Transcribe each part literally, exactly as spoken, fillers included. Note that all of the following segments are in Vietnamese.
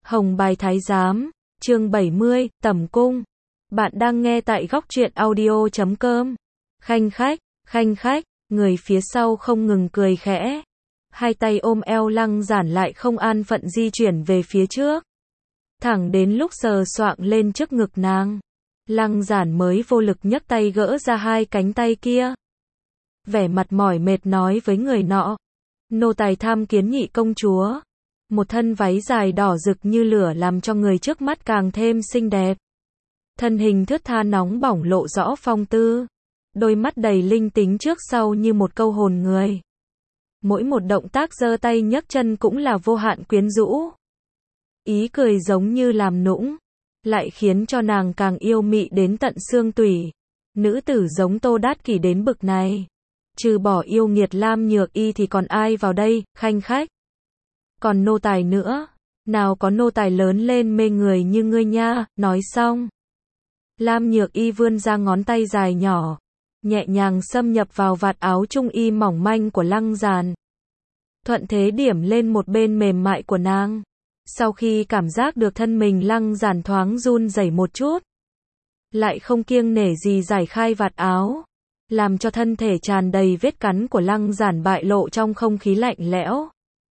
Hồng Bài Thái Giám, chương bảy mươi, Tẩm Cung. Bạn đang nghe tại góc truyện audio chấm com. Khanh khách, khanh khách, người phía sau không ngừng cười khẽ. Hai tay ôm eo Lăng Giản lại không an phận di chuyển về phía trước. Thẳng đến lúc sờ soạng lên trước ngực nàng. Lăng Giản mới vô lực nhấc tay gỡ ra hai cánh tay kia. Vẻ mặt mỏi mệt nói với người nọ. Nô tài tham kiến nhị công chúa. Một thân váy dài đỏ rực như lửa làm cho người trước mắt càng thêm xinh đẹp. Thân hình thướt tha nóng bỏng lộ rõ phong tư. Đôi mắt đầy linh tính trước sau như một câu hồn người. Mỗi một động tác giơ tay nhấc chân cũng là vô hạn quyến rũ. Ý cười giống như làm nũng, lại khiến cho nàng càng yêu mị đến tận xương tủy. Nữ tử giống Tô Đát Kỷ đến bực này. Trừ bỏ yêu nghiệt Lam Nhược Y thì còn ai vào đây, khanh khách. Còn nô tài nữa, nào có nô tài lớn lên mê người như ngươi nha, nói xong. Lam Nhược Y vươn ra ngón tay dài nhỏ, nhẹ nhàng xâm nhập vào vạt áo trung y mỏng manh của Lăng Giản. Thuận thế điểm lên một bên mềm mại của nàng. Sau khi cảm giác được thân mình Lăng Giản thoáng run rẩy một chút, lại không kiêng nể gì giải khai vạt áo, làm cho thân thể tràn đầy vết cắn của Lăng Giản bại lộ trong không khí lạnh lẽo.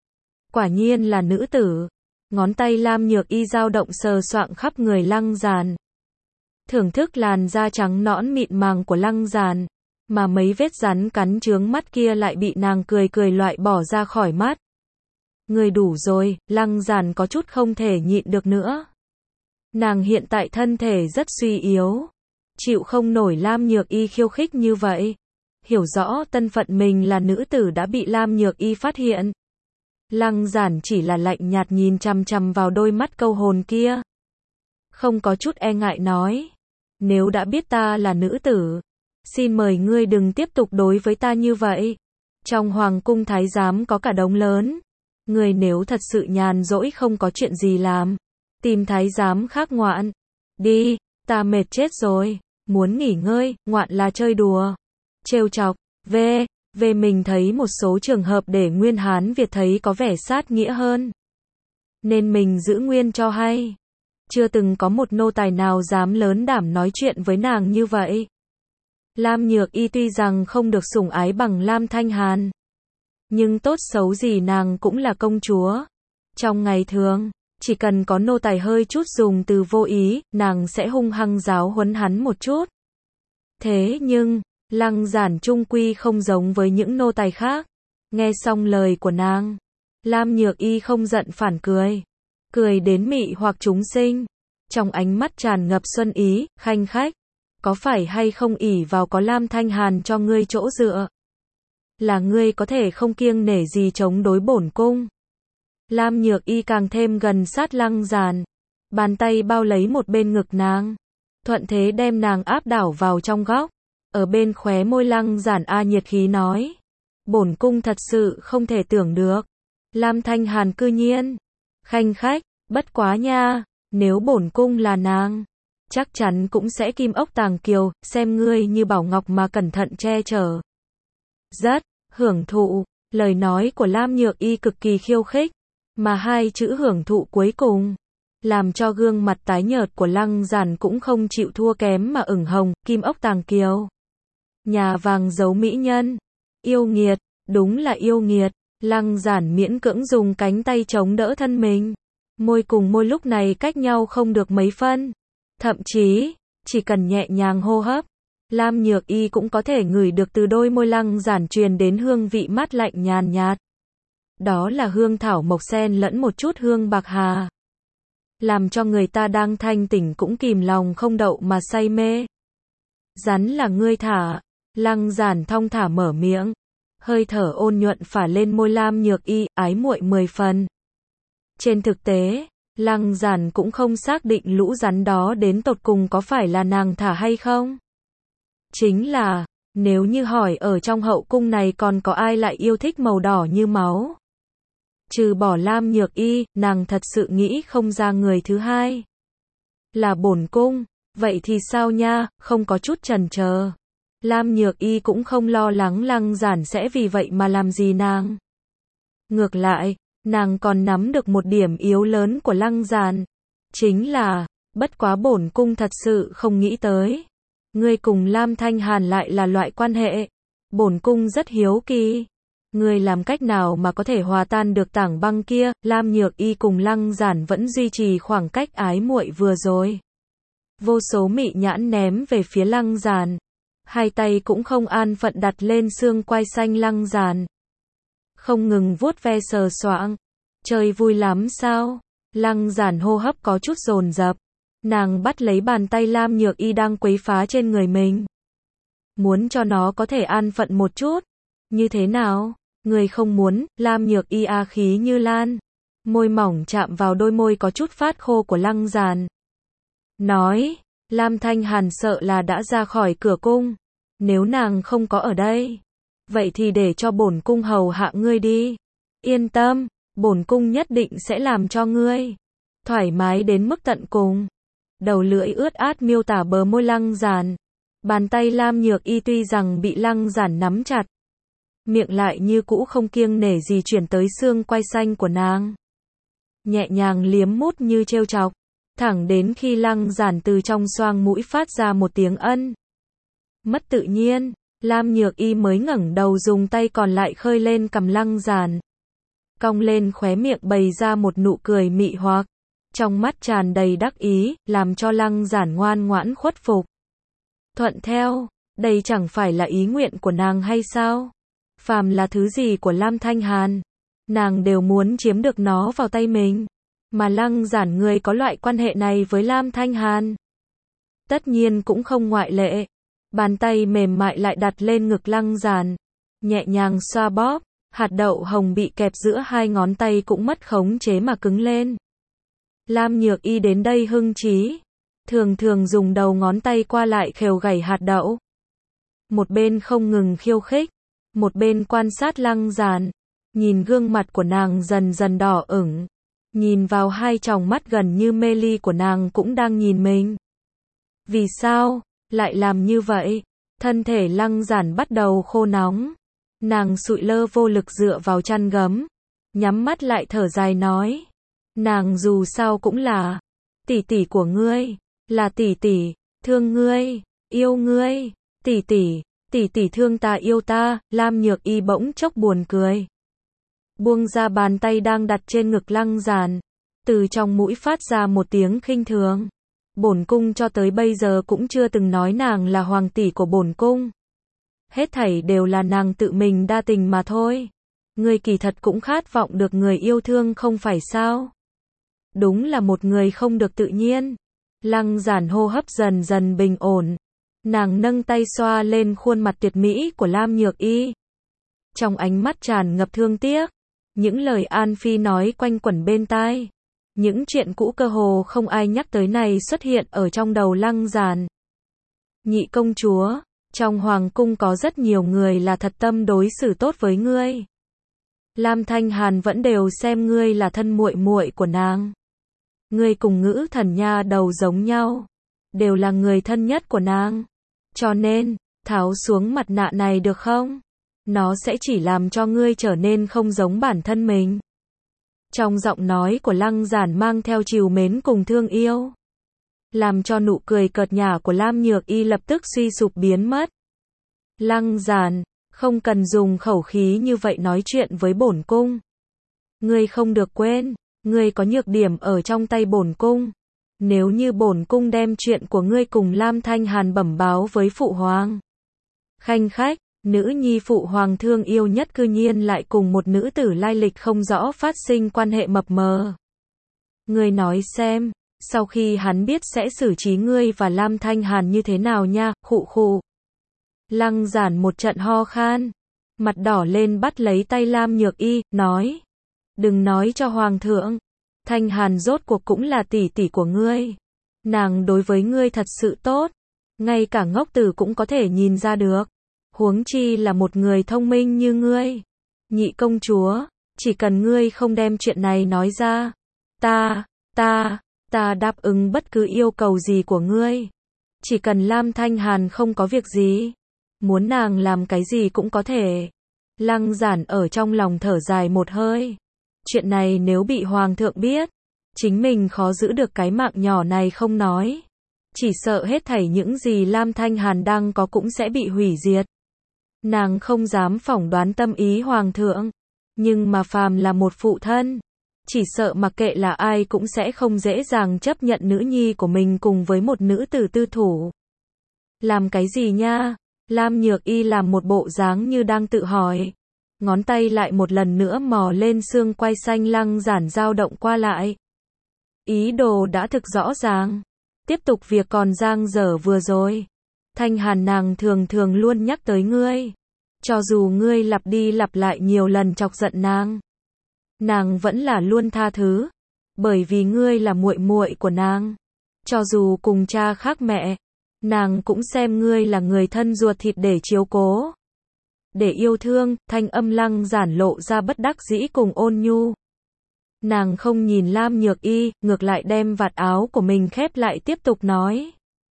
Quả nhiên là nữ tử. Ngón tay Lam Nhược Y dao động sờ soạng khắp người Lăng Giản. Thưởng thức làn da trắng nõn mịn màng của Lăng Giản, mà mấy vết rắn cắn chướng mắt kia lại bị nàng cười cười loại bỏ ra khỏi mắt. Người đủ rồi, Lăng Giản có chút không thể nhịn được nữa. Nàng hiện tại thân thể rất suy yếu, chịu không nổi Lam Nhược Y khiêu khích như vậy. Hiểu rõ thân phận mình là nữ tử đã bị Lam Nhược Y phát hiện. Lăng Giản chỉ là lạnh nhạt nhìn chằm chằm vào đôi mắt câu hồn kia. Không có chút e ngại nói. Nếu đã biết ta là nữ tử, xin mời ngươi đừng tiếp tục đối với ta như vậy. Trong hoàng cung thái giám có cả đống lớn. Ngươi nếu thật sự nhàn rỗi không có chuyện gì làm, tìm thái giám khác ngoạn. Đi, ta mệt chết rồi. Muốn nghỉ ngơi, ngoạn là chơi đùa. Trêu chọc, về. Về mình thấy một số trường hợp để Nguyên Hán Việt thấy có vẻ sát nghĩa hơn, nên mình giữ nguyên cho hay. Chưa từng có một nô tài nào dám lớn đảm nói chuyện với nàng như vậy. Lam Nhược Y tuy rằng không được sủng ái bằng Lam Thanh Hàn, nhưng tốt xấu gì nàng cũng là công chúa. Trong ngày thường, chỉ cần có nô tài hơi chút dùng từ vô ý, nàng sẽ hung hăng giáo huấn hắn một chút. Thế nhưng, Lăng Giản trung quy không giống với những nô tài khác. Nghe xong lời của nàng, Lam Nhược Y không giận phản cười. Cười đến mị hoặc chúng sinh. Trong ánh mắt tràn ngập xuân ý, khanh khách. Có phải hay không ỷ vào có Lam Thanh Hàn cho ngươi chỗ dựa, là ngươi có thể không kiêng nể gì chống đối bổn cung. Lam Nhược Y càng thêm gần sát Lăng Giản. Bàn tay bao lấy một bên ngực nàng, thuận thế đem nàng áp đảo vào trong góc. Ở bên khóe môi Lăng Giản a nhiệt khí nói. Bổn cung thật sự không thể tưởng được. Lam Thanh Hàn cư nhiên. Khanh khách, bất quá nha. Nếu bổn cung là nàng, chắc chắn cũng sẽ kim ốc tàng kiều, xem ngươi như bảo ngọc mà cẩn thận che chở. Rất, hưởng thụ. Lời nói của Lam Nhược Y cực kỳ khiêu khích. Mà hai chữ hưởng thụ cuối cùng, làm cho gương mặt tái nhợt của Lăng Giản cũng không chịu thua kém mà ửng hồng, kim ốc tàng kiều. Nhà vàng giấu mỹ nhân. Yêu nghiệt, đúng là yêu nghiệt. Lăng Giản miễn cưỡng dùng cánh tay chống đỡ thân mình. Môi cùng môi lúc này cách nhau không được mấy phân. Thậm chí, chỉ cần nhẹ nhàng hô hấp, Lam Nhược Y cũng có thể ngửi được từ đôi môi Lăng Giản truyền đến hương vị mát lạnh nhàn nhạt. Đó là hương thảo mộc sen lẫn một chút hương bạc hà. Làm cho người ta đang thanh tỉnh cũng kìm lòng không đậu mà say mê. Rắn là ngươi thả. Lăng Giản thong thả mở miệng. Hơi thở ôn nhuận phả lên môi Lam Nhược Y, ái muội mười phần. Trên thực tế, Lăng Giản cũng không xác định lũ rắn đó đến tột cùng có phải là nàng thả hay không. Chính là, nếu như hỏi ở trong hậu cung này còn có ai lại yêu thích màu đỏ như máu. Trừ bỏ Lam Nhược Y, nàng thật sự nghĩ không ra người thứ hai. Là bổn cung, vậy thì sao nha, không có chút chần chờ. Lam Nhược Y cũng không lo lắng Lăng Giản sẽ vì vậy mà làm gì nàng. Ngược lại, Nàng còn nắm được một điểm yếu lớn của Lăng Giản. Chính là, bất quá bổn cung thật sự không nghĩ tới. Ngươi cùng Lam Thanh Hàn lại là loại quan hệ. Bổn cung rất hiếu kỳ. Ngươi làm cách nào mà có thể hòa tan được tảng băng kia? Lam Nhược Y cùng Lăng Giản vẫn duy trì khoảng cách ái muội vừa rồi. Vô số mị nhãn ném về phía Lăng Giản. Hai tay cũng không an phận đặt lên xương quai xanh Lăng Giản. Không ngừng vuốt ve sờ soạng. Chơi vui lắm sao? Lăng Giản hô hấp có chút dồn dập. Nàng bắt lấy bàn tay Lam Nhược Y đang quấy phá trên người mình. Muốn cho nó có thể an phận một chút. Như thế nào? Người không muốn. Lam Nhược Y a khí như lan. Môi mỏng chạm vào đôi môi có chút phát khô của Lăng Giản. Nói, Lam Thanh Hàn sợ là đã ra khỏi cửa cung. Nếu nàng không có ở đây, vậy thì để cho bổn cung hầu hạ ngươi đi. Yên tâm, bổn cung nhất định sẽ làm cho ngươi thoải mái đến mức tận cùng. Đầu lưỡi ướt át miêu tả bờ môi Lăng Giản. Bàn tay Lam Nhược Y tuy rằng bị Lăng Giản nắm chặt, miệng lại như cũ không kiêng nể gì chuyển tới xương quai xanh của nàng. Nhẹ nhàng liếm mút như trêu chọc, thẳng đến khi Lăng Giản từ trong xoang mũi phát ra một tiếng ân. Mất tự nhiên, Lam Nhược Y mới ngẩng đầu dùng tay còn lại khơi lên cằm Lăng Giản. Cong lên khóe miệng bày ra một nụ cười mị hoặc. Trong mắt tràn đầy đắc ý, làm cho Lăng Giản ngoan ngoãn khuất phục. Thuận theo, đây chẳng phải là ý nguyện của nàng hay sao? Phàm là thứ gì của Lam Thanh Hàn, nàng đều muốn chiếm được nó vào tay mình. Mà Lăng Giản người có loại quan hệ này với Lam Thanh Hàn, tất nhiên cũng không ngoại lệ. Bàn tay mềm mại lại đặt lên ngực Lăng Giản, nhẹ nhàng xoa bóp, hạt đậu hồng bị kẹp giữa hai ngón tay cũng mất khống chế mà cứng lên. Lam Nhược Y đến đây hưng trí, thường thường dùng đầu ngón tay qua lại khều gảy hạt đậu. Một bên không ngừng khiêu khích, một bên quan sát Lăng Giản, nhìn gương mặt của nàng dần dần đỏ ửng, nhìn vào hai tròng mắt gần như mê ly của nàng cũng đang nhìn mình. Vì sao lại làm như vậy? Thân thể Lăng Giản bắt đầu khô nóng. Nàng sụi lơ vô lực dựa vào chăn gấm, nhắm mắt lại thở dài nói. Nàng dù sao cũng là tỷ tỷ của ngươi, là tỷ tỷ, thương ngươi, yêu ngươi, tỷ tỷ, tỷ tỷ thương ta yêu ta. Lam Nhược Y bỗng chốc buồn cười. Buông ra bàn tay đang đặt trên ngực Lăng Giản, từ trong mũi phát ra một tiếng khinh thường. Bổn cung cho tới bây giờ cũng chưa từng nói nàng là hoàng tỷ của bổn cung. Hết thảy đều là nàng tự mình đa tình mà thôi. Ngươi kỳ thật cũng khát vọng được người yêu thương không phải sao? Đúng là một người không được tự nhiên. Lăng Giản hô hấp dần dần bình ổn. Nàng nâng tay xoa lên khuôn mặt tuyệt mỹ của Lam Nhược Y. Trong ánh mắt tràn ngập thương tiếc. Những lời An Phi nói quanh quẩn bên tai. Những chuyện cũ cơ hồ không ai nhắc tới này xuất hiện ở trong đầu Lăng Giản. Nhị công chúa, trong hoàng cung có rất nhiều người là thật tâm đối xử tốt với ngươi. Lam Thanh Hàn vẫn đều xem ngươi là thân muội muội của nàng. Ngươi cùng Ngữ Thần nha đầu giống nhau, đều là người thân nhất của nàng. Cho nên, tháo xuống mặt nạ này được không? Nó sẽ chỉ làm cho ngươi trở nên không giống bản thân mình. Trong giọng nói của Lăng Giản mang theo trìu mến cùng thương yêu, làm cho nụ cười cợt nhả của Lam Nhược Y lập tức suy sụp biến mất. Lăng Giản, không cần dùng khẩu khí như vậy nói chuyện với bổn cung. Ngươi không được quên, ngươi có nhược điểm ở trong tay bổn cung. Nếu như bổn cung đem chuyện của ngươi cùng Lam Thanh Hàn bẩm báo với phụ hoàng, khanh khách, nữ nhi phụ hoàng thương yêu nhất cư nhiên lại cùng một nữ tử lai lịch không rõ phát sinh quan hệ mập mờ. Ngươi nói xem, sau khi hắn biết sẽ xử trí ngươi và Lam Thanh Hàn như thế nào nha? Khụ khụ. Lăng Giản một trận ho khan, mặt đỏ lên bắt lấy tay Lam Nhược Y, nói. Đừng nói cho hoàng thượng, Thanh Hàn rốt cuộc cũng là tỷ tỷ của ngươi. Nàng đối với ngươi thật sự tốt, ngay cả ngốc tử cũng có thể nhìn ra được. Huống chi là một người thông minh như ngươi. Nhị công chúa, chỉ cần ngươi không đem chuyện này nói ra, ta, ta, ta đáp ứng bất cứ yêu cầu gì của ngươi. Chỉ cần Lam Thanh Hàn không có việc gì, muốn nàng làm cái gì cũng có thể. Lăng Giản ở trong lòng thở dài một hơi. Chuyện này nếu bị Hoàng thượng biết, chính mình khó giữ được cái mạng nhỏ này không nói. Chỉ sợ hết thảy những gì Lam Thanh Hàn đang có cũng sẽ bị hủy diệt. Nàng không dám phỏng đoán tâm ý Hoàng thượng. Nhưng mà phàm là một phụ thân, chỉ sợ mặc kệ là ai cũng sẽ không dễ dàng chấp nhận nữ nhi của mình cùng với một nữ tử tư thủ. Làm cái gì nha? Lam Nhược Y làm một bộ dáng như đang tự hỏi. Ngón tay lại một lần nữa mò lên xương quai xanh Lăng Giản dao động qua lại. Ý đồ đã thực rõ ràng. Tiếp tục việc còn dang dở vừa rồi. Thanh Hàn nàng thường thường luôn nhắc tới ngươi. Cho dù ngươi lặp đi lặp lại nhiều lần chọc giận nàng, nàng vẫn là luôn tha thứ, bởi vì ngươi là muội muội của nàng. Cho dù cùng cha khác mẹ, nàng cũng xem ngươi là người thân ruột thịt để chiếu cố, để yêu thương. Thanh âm Lăng Giản lộ ra bất đắc dĩ cùng ôn nhu. Nàng không nhìn Lam Nhược Y, ngược lại đem vạt áo của mình khép lại tiếp tục nói.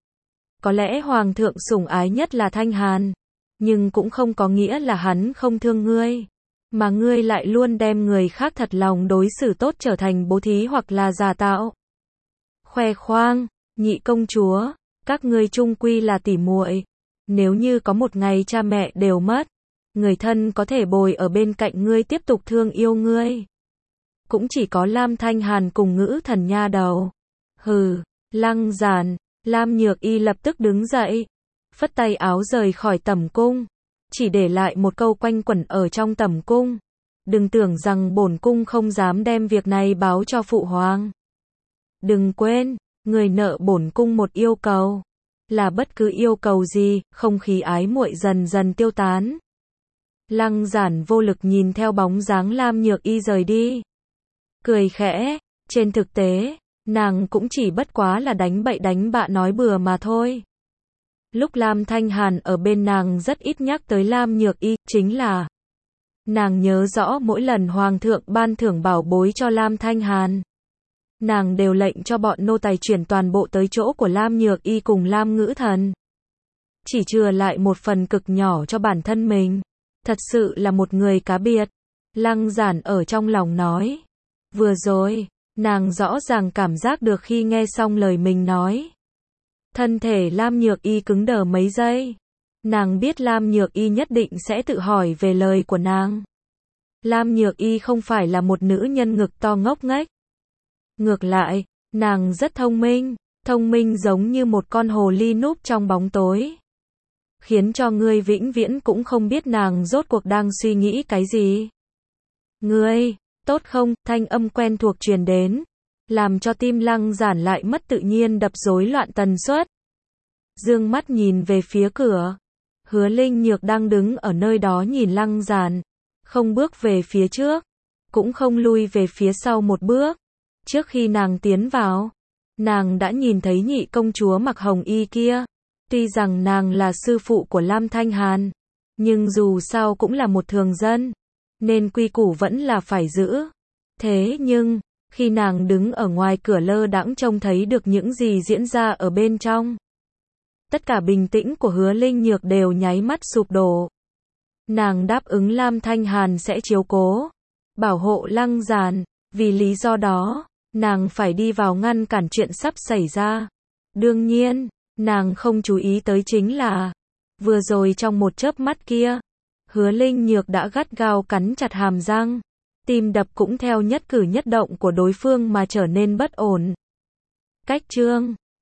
Có lẽ Hoàng thượng sủng ái nhất là Thanh Hàn, nhưng cũng không có nghĩa là hắn không thương ngươi, mà ngươi lại luôn đem người khác thật lòng đối xử tốt trở thành bố thí hoặc là giả tạo. Khoe khoang, nhị công chúa, các ngươi chung quy là tỉ muội, nếu như có một ngày cha mẹ đều mất, người thân có thể bồi ở bên cạnh ngươi tiếp tục thương yêu ngươi, cũng chỉ có Lam Thanh Hàn cùng Ngữ Thần nha đầu. Hừ, Lăng Giản. Lam Nhược Y lập tức đứng dậy, phất tay áo rời khỏi tẩm cung, chỉ để lại một câu quanh quẩn ở trong tẩm cung. Đừng tưởng rằng bổn cung không dám đem việc này báo cho phụ hoàng. Đừng quên, người nợ bổn cung một yêu cầu. Là bất cứ yêu cầu gì, không khí ái muội dần dần tiêu tán. Lăng Giản vô lực nhìn theo bóng dáng Lam Nhược Y rời đi. Cười khẽ, trên thực tế, nàng cũng chỉ bất quá là đánh bậy đánh bạ nói bừa mà thôi. Lúc Lam Thanh Hàn ở bên nàng rất ít nhắc tới Lam Nhược Y, chính là nàng nhớ rõ mỗi lần Hoàng thượng ban thưởng bảo bối cho Lam Thanh Hàn, nàng đều lệnh cho bọn nô tài chuyển toàn bộ tới chỗ của Lam Nhược Y cùng Lam Ngữ Thần. Chỉ chừa lại một phần cực nhỏ cho bản thân mình. Thật sự là một người cá biệt. Lăng Giản ở trong lòng nói. Vừa rồi, nàng rõ ràng cảm giác được khi nghe xong lời mình nói. Thân thể Lam Nhược Y cứng đờ mấy giây. Nàng biết Lam Nhược Y nhất định sẽ tự hỏi về lời của nàng. Lam Nhược Y không phải là một nữ nhân ngực to ngốc nghếch. Ngược lại, nàng rất thông minh, thông minh giống như một con hồ ly núp trong bóng tối. Khiến cho ngươi vĩnh viễn cũng không biết nàng rốt cuộc đang suy nghĩ cái gì. Ngươi, tốt không? Thanh âm quen thuộc truyền đến, làm cho tim Lăng Giản lại mất tự nhiên đập rối loạn tần suất. Dương mắt nhìn về phía cửa. Hứa Linh Nhược đang đứng ở nơi đó nhìn Lăng Giản, không bước về phía trước, cũng không lui về phía sau một bước. Trước khi nàng tiến vào, nàng đã nhìn thấy nhị công chúa mặc hồng y kia. Tuy rằng nàng là sư phụ của Lam Thanh Hàn, nhưng dù sao cũng là một thường dân, nên quy củ vẫn là phải giữ. Thế nhưng, khi nàng đứng ở ngoài cửa lơ đãng trông thấy được những gì diễn ra ở bên trong, tất cả bình tĩnh của Hứa Linh Nhược đều nháy mắt sụp đổ. Nàng đáp ứng Lam Thanh Hàn sẽ chiếu cố, bảo hộ Lăng Giản, vì lý do đó, nàng phải đi vào ngăn cản chuyện sắp xảy ra. Đương nhiên, nàng không chú ý tới chính là, vừa rồi trong một chớp mắt kia, Hứa Linh Nhược đã gắt gao cắn chặt hàm răng, tim đập cũng theo nhất cử nhất động của đối phương mà trở nên bất ổn. Cách chương